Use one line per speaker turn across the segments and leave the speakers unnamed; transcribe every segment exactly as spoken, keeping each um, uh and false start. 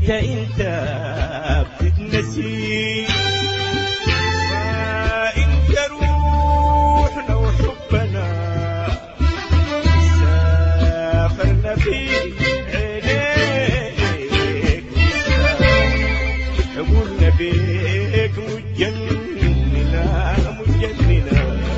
انت انت بتتنسي. ما انت روحنا وحبنا سافرنا في عينيك، حبولنا بيك مجننا مجننا.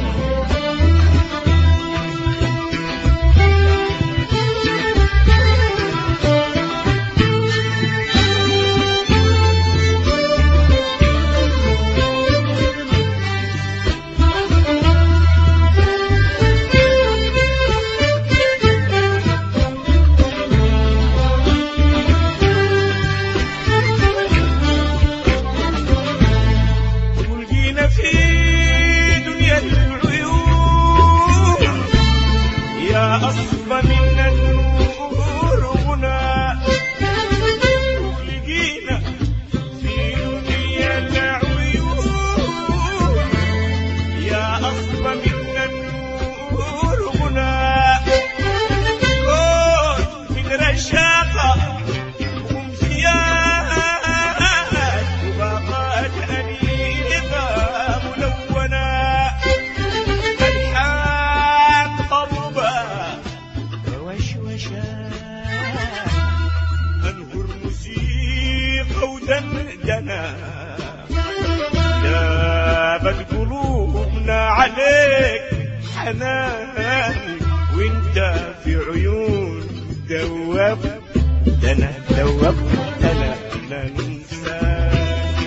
أصفى من النور غنى، لقينا في دنيا العيون. يا أصفى من النور غنى، كون من رشاقة وامتياز وباقات أنيقة ملونة. أنهر موسيقى ودندنة، جابت قلوبنا عليك حنان. وانت في عيون دوبتنا دوبتنا لا ننساك.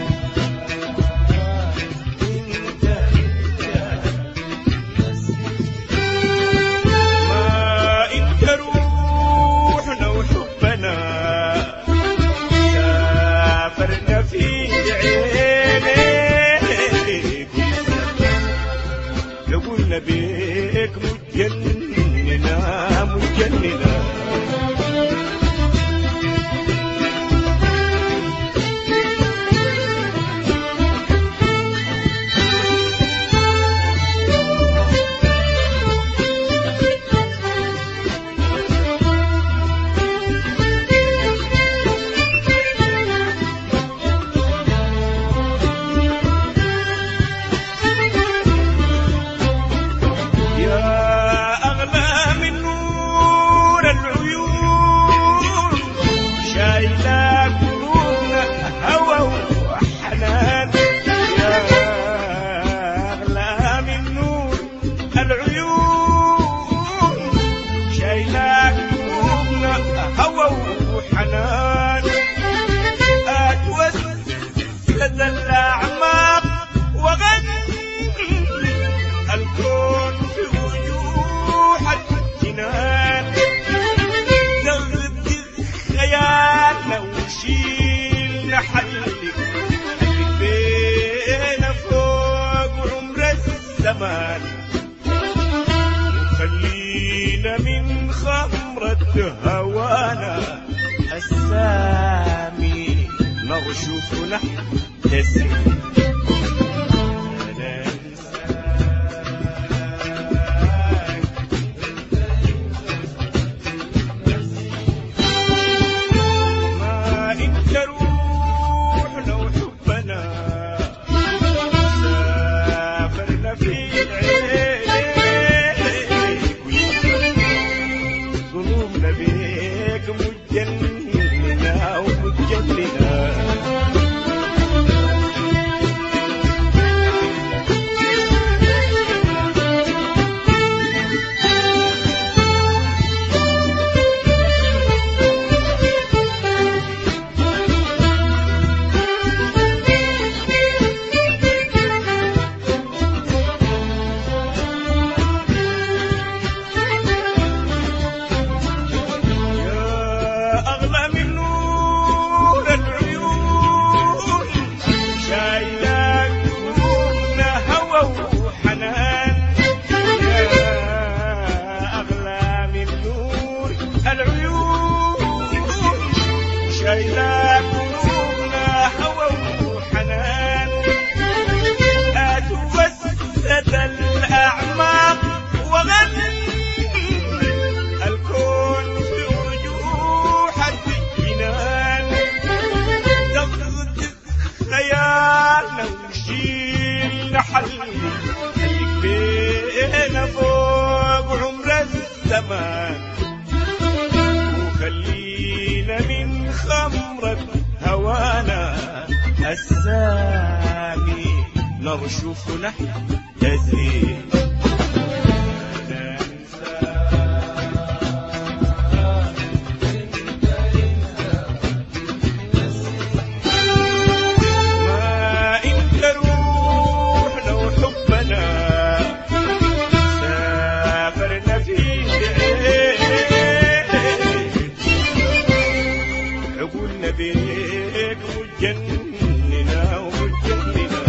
انت ما انت روحنا وحبنا سافرنا في عينيك، لو قلنا بيك مجننا مجننا. الأعماق وغني الكون في وجوهك جنان، زغد خيالنا وشيلنا حلك حلك بينا فوق عمر الزمان، وخلينا من خمرة هوانا السامي نرشف نحتسب. ما انت روحنا وحبنا سافرنا في عينيك، قلوبنا بيك مجننا ومجننا. الزمان وخلينا من خمرة هوانا السامي نرشف نحن تزين بيك مجننا ومجننا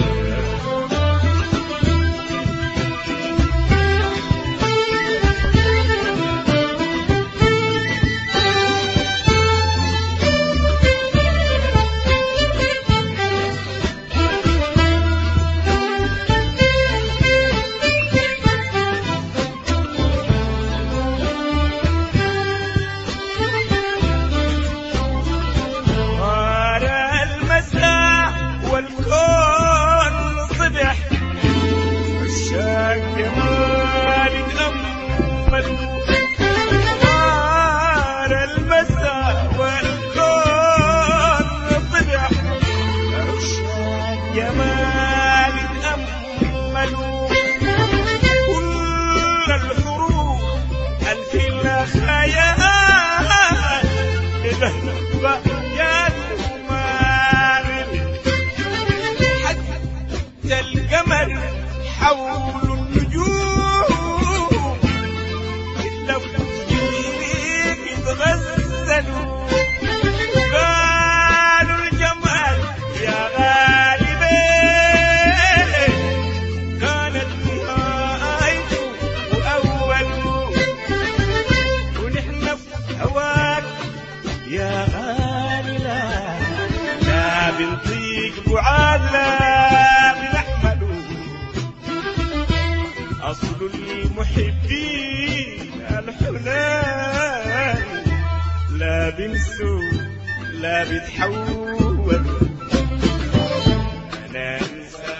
جمال أملوا كل الحروب ألف الخيال لذهب يا المال حتى القمر حول النجوم لو فيك يتغزلوا قالوا الجمال يا غالي يا غالي لا لا بنطيق بعاد لا بنحمل أصل المحبين الحنان لا بنسوا لا بتحول أنا أنسى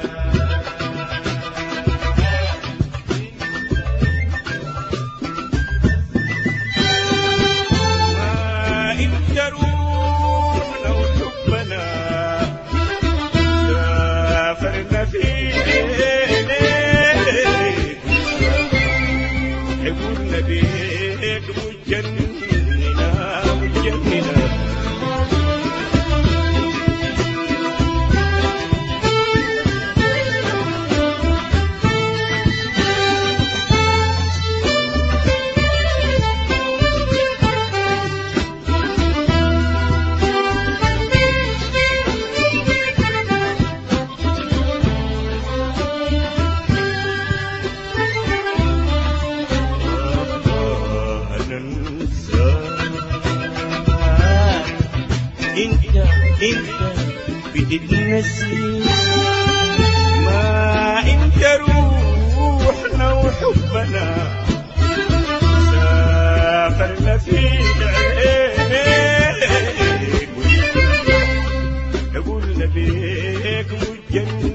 روحنا وحبنا سافرنا فيك حبولنا بيك مجننا مجننا انت انت بتتنسي ما انت روحنا وحبنا سافرنا فيك عينيك قلنا بيك مجنن